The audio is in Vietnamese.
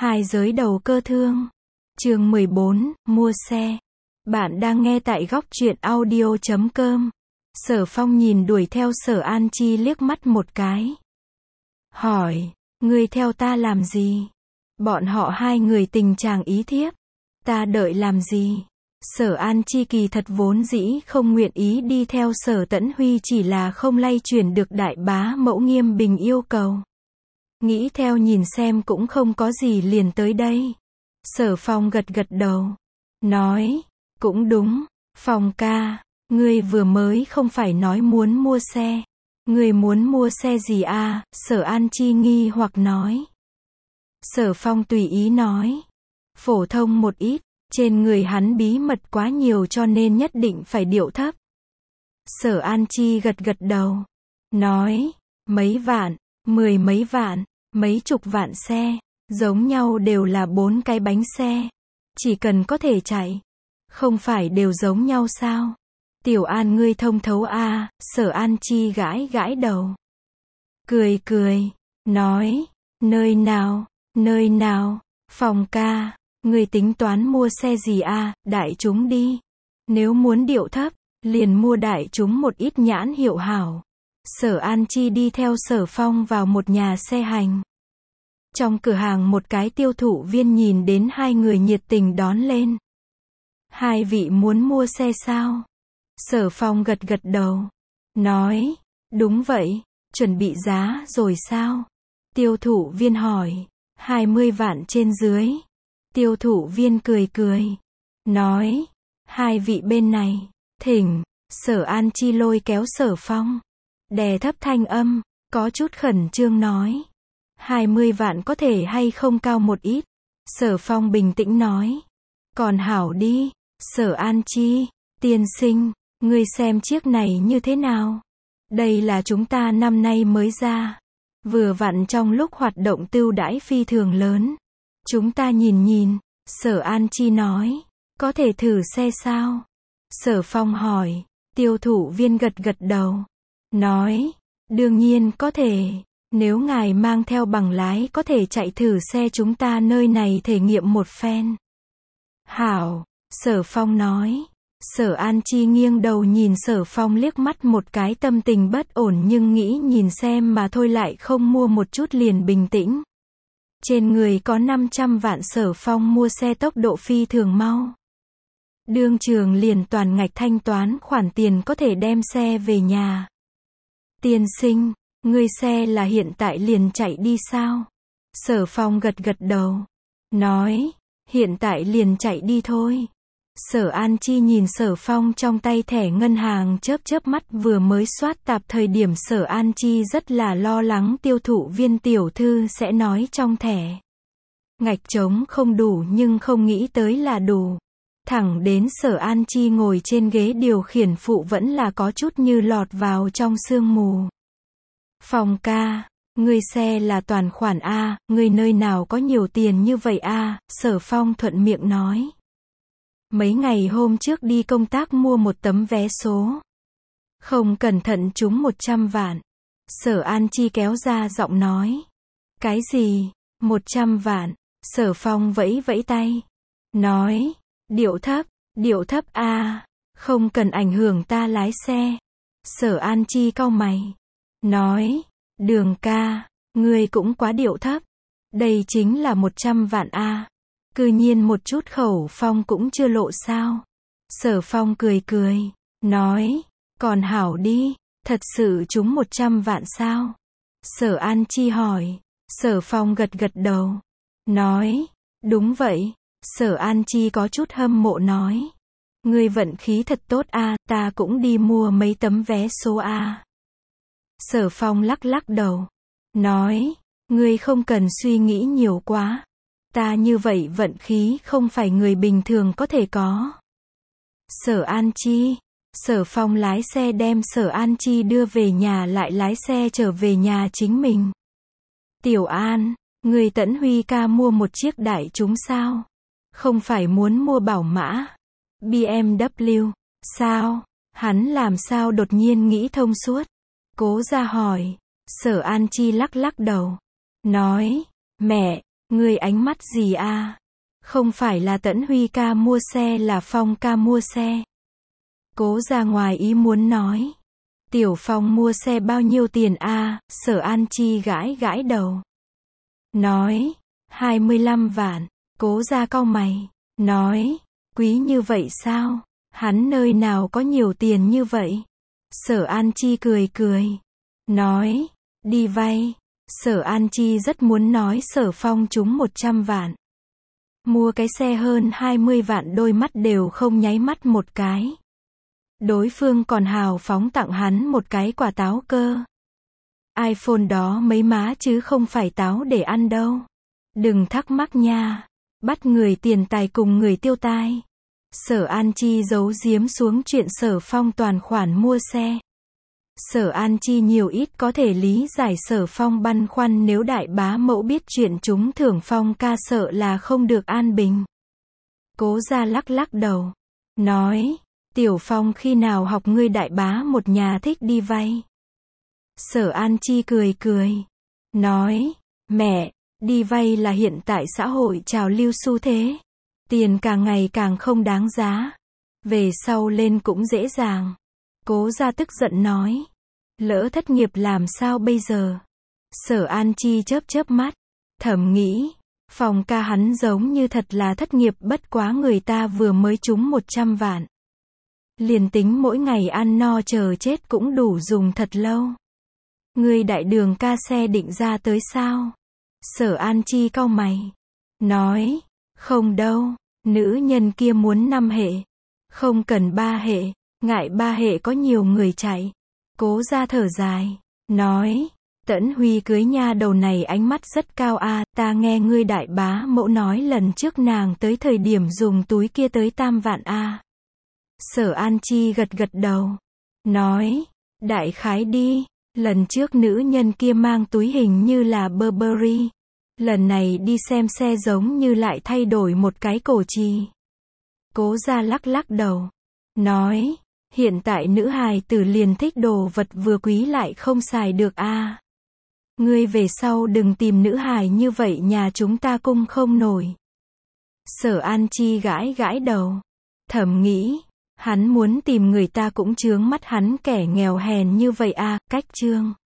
Hai giới đầu cơ thương. Chương 14, mua xe. Bạn đang nghe tại góc truyện audio.com. Sở Phong nhìn đuổi theo Sở An Chi liếc mắt một cái. Hỏi, ngươi theo ta làm gì? Bọn họ hai người tình chàng ý thiếp. Ta đợi làm gì? Sở An Chi kỳ thật vốn dĩ không nguyện ý đi theo Sở Tẫn Huy, chỉ là không lay chuyển được đại bá mẫu Nghiêm Bình yêu cầu. Nghĩ theo nhìn xem cũng không có gì liền tới đây. Sở Phong gật gật đầu. Nói, cũng đúng, Phong ca, ngươi vừa mới không phải nói muốn mua xe. Ngươi muốn mua xe gì à? Sở An Chi nghi hoặc nói. Sở Phong tùy ý nói. Phổ thông một ít, trên người hắn bí mật quá nhiều cho nên nhất định phải điệu thấp. Sở An Chi gật gật đầu. Nói, mấy vạn, mười mấy vạn, mấy chục vạn xe, giống nhau đều là 4 cái bánh xe. Chỉ cần có thể chạy. Không phải đều giống nhau sao? Tiểu An ngươi thông thấu à? Sở An Chi gãi gãi đầu. Cười cười, nói, nơi nào, Phong ca, ngươi tính toán mua xe gì à? Đại chúng đi. Nếu muốn điệu thấp, liền mua đại chúng một ít nhãn hiệu hảo. Sở An Chi đi theo Sở Phong vào một nhà xe hành. Trong cửa hàng một cái tiêu thụ viên nhìn đến hai người nhiệt tình đón lên. Hai vị muốn mua xe sao? Sở Phong gật gật đầu. Nói, đúng vậy, chuẩn bị giá rồi sao? Tiêu thụ viên hỏi, 20 vạn trên dưới. Tiêu thụ viên cười cười. Nói, hai vị bên này, thỉnh. Sở An Chi lôi kéo Sở Phong. Đè thấp thanh âm, có chút khẩn trương nói. 20 vạn có thể hay không cao một ít? Sở Phong bình tĩnh nói. Còn hảo đi. Sở An Chi, tiên sinh, ngươi xem chiếc này như thế nào? Đây là chúng ta năm nay mới ra. Vừa vặn trong lúc hoạt động tưu đãi phi thường lớn. Chúng ta nhìn nhìn. Sở An Chi nói. Có thể thử xe sao? Sở Phong hỏi. Tiêu thụ viên gật gật đầu. Nói. Đương nhiên có thể. Nếu ngài mang theo bằng lái có thể chạy thử xe chúng ta nơi này thể nghiệm một phen. Hảo. Sở Phong nói. Sở An Chi nghiêng đầu nhìn Sở Phong liếc mắt một cái, tâm tình bất ổn nhưng nghĩ nhìn xem mà thôi lại không mua một chút liền bình tĩnh. Trên người có 500 vạn. Sở Phong mua xe tốc độ phi thường mau. Đương trường liền toàn ngạch thanh toán khoản tiền có thể đem xe về nhà. Tiên sinh, ngươi xe là hiện tại liền chạy đi sao? Sở Phong gật gật đầu. Nói, hiện tại liền chạy đi thôi. Sở An Chi nhìn Sở Phong trong tay thẻ ngân hàng chớp chớp mắt, vừa mới soát tạp thời điểm Sở An Chi rất là lo lắng tiêu thụ viên tiểu thư sẽ nói trong thẻ ngạch trống không đủ, nhưng không nghĩ tới là đủ. Thẳng đến Sở An Chi ngồi trên ghế điều khiển phụ vẫn là có chút như lọt vào trong sương mù. Phong ca, ngươi xe là toàn khoản A, ngươi nơi nào có nhiều tiền như vậy A? Sở Phong thuận miệng nói. Mấy ngày hôm trước đi công tác mua một tấm vé số. Không cẩn thận trúng 100 vạn. Sở An Chi kéo ra giọng nói. Cái gì? 100 vạn. Sở Phong vẫy vẫy tay. Nói, điệu thấp A, không cần ảnh hưởng ta lái xe. Sở An Chi cau mày. Nói, Đường ca, ngươi cũng quá điệu thấp. Đây chính là 100 vạn A. Cư nhiên một chút khẩu phong cũng chưa lộ sao? Sở Phong cười cười. Nói, còn hảo đi, thật sự trúng 100 vạn sao? Sở An Chi hỏi. Sở Phong gật gật đầu. Nói, đúng vậy. Sở An Chi có chút hâm mộ nói. Ngươi vận khí thật tốt a, ta cũng đi mua mấy tấm vé số a. Sở Phong lắc lắc đầu. Nói, ngươi không cần suy nghĩ nhiều quá. Ta như vậy vận khí không phải người bình thường có thể có. Sở An Chi. Sở Phong lái xe đem Sở An Chi đưa về nhà lại lái xe trở về nhà chính mình. Tiểu An, người Tẫn Huy ca mua một chiếc đại chúng sao? Không phải muốn mua bảo mã BMW, sao? Hắn làm sao đột nhiên nghĩ thông suốt? Cố ra hỏi. Sở An Chi lắc lắc đầu. Nói, mẹ, Ngươi ánh mắt gì a? Không phải là Tẫn Huy ca mua xe, là Phong ca mua xe. Cố ra ngoài ý muốn nói. Tiểu Phong mua xe bao nhiêu tiền a? Sở An Chi gãi gãi đầu. Nói, 25 vạn. Cố ra cau mày. Nói, quý như vậy sao? Hắn nơi nào có nhiều tiền như vậy? Sở An Chi cười cười. Nói, đi vay. Sở An Chi rất muốn nói Sở Phong trúng 100 vạn. Mua cái xe hơn 20 vạn, đôi mắt đều không nháy mắt một cái. Đối phương còn hào phóng tặng hắn một cái quả táo cơ. iPhone đó mấy má chứ không phải táo để ăn đâu. Đừng thắc mắc nha. Bắt người tiền tài cùng người tiêu tai. Sở An Chi giấu giếm xuống chuyện Sở Phong toàn khoản mua xe. Sở An Chi nhiều ít có thể lý giải Sở Phong băn khoăn, nếu đại bá mẫu biết chuyện trúng thưởng Phong ca sợ là không được an bình. Cố ra lắc lắc đầu. Nói, Tiểu Phong khi nào học ngươi đại bá một nhà thích đi vay. Sở An Chi cười cười. Nói, mẹ, đi vay là hiện tại xã hội trào lưu xu thế. Tiền càng ngày càng không đáng giá. Về sau lên cũng dễ dàng. Cố ra tức giận nói. Lỡ thất nghiệp làm sao bây giờ? Sở An Chi chớp chớp mắt. Thầm nghĩ, Phong ca hắn giống như thật là thất nghiệp, bất quá người ta vừa mới trúng 100 vạn. Liền tính mỗi ngày ăn no chờ chết cũng đủ dùng thật lâu. Người đại đường ca xe định ra tới sao? Sở An Chi cau mày. Nói, không đâu, nữ nhân kia muốn 5 hệ. Không cần 3 hệ, ngại 3 hệ có nhiều người chạy. Cố ra thở dài. Nói, Tẫn Huy cưới nha đầu này ánh mắt rất cao a, ta nghe ngươi đại bá mẫu nói lần trước nàng tới thời điểm dùng túi kia tới 3 vạn a. Sở An Chi gật gật đầu. Nói, đại khái đi, lần trước nữ nhân kia mang túi hình như là Burberry. Lần này đi xem xe giống như lại thay đổi một cái cổ trì. Cố ra lắc lắc đầu. Nói, hiện tại nữ hài tử liền thích đồ vật vừa quý lại không xài được a. Ngươi về sau đừng tìm nữ hài như vậy, nhà chúng ta cung không nổi. Sở An Chi gãi gãi đầu. Thầm nghĩ, hắn muốn tìm người ta cũng chướng mắt hắn kẻ nghèo hèn như vậy a, cách chương.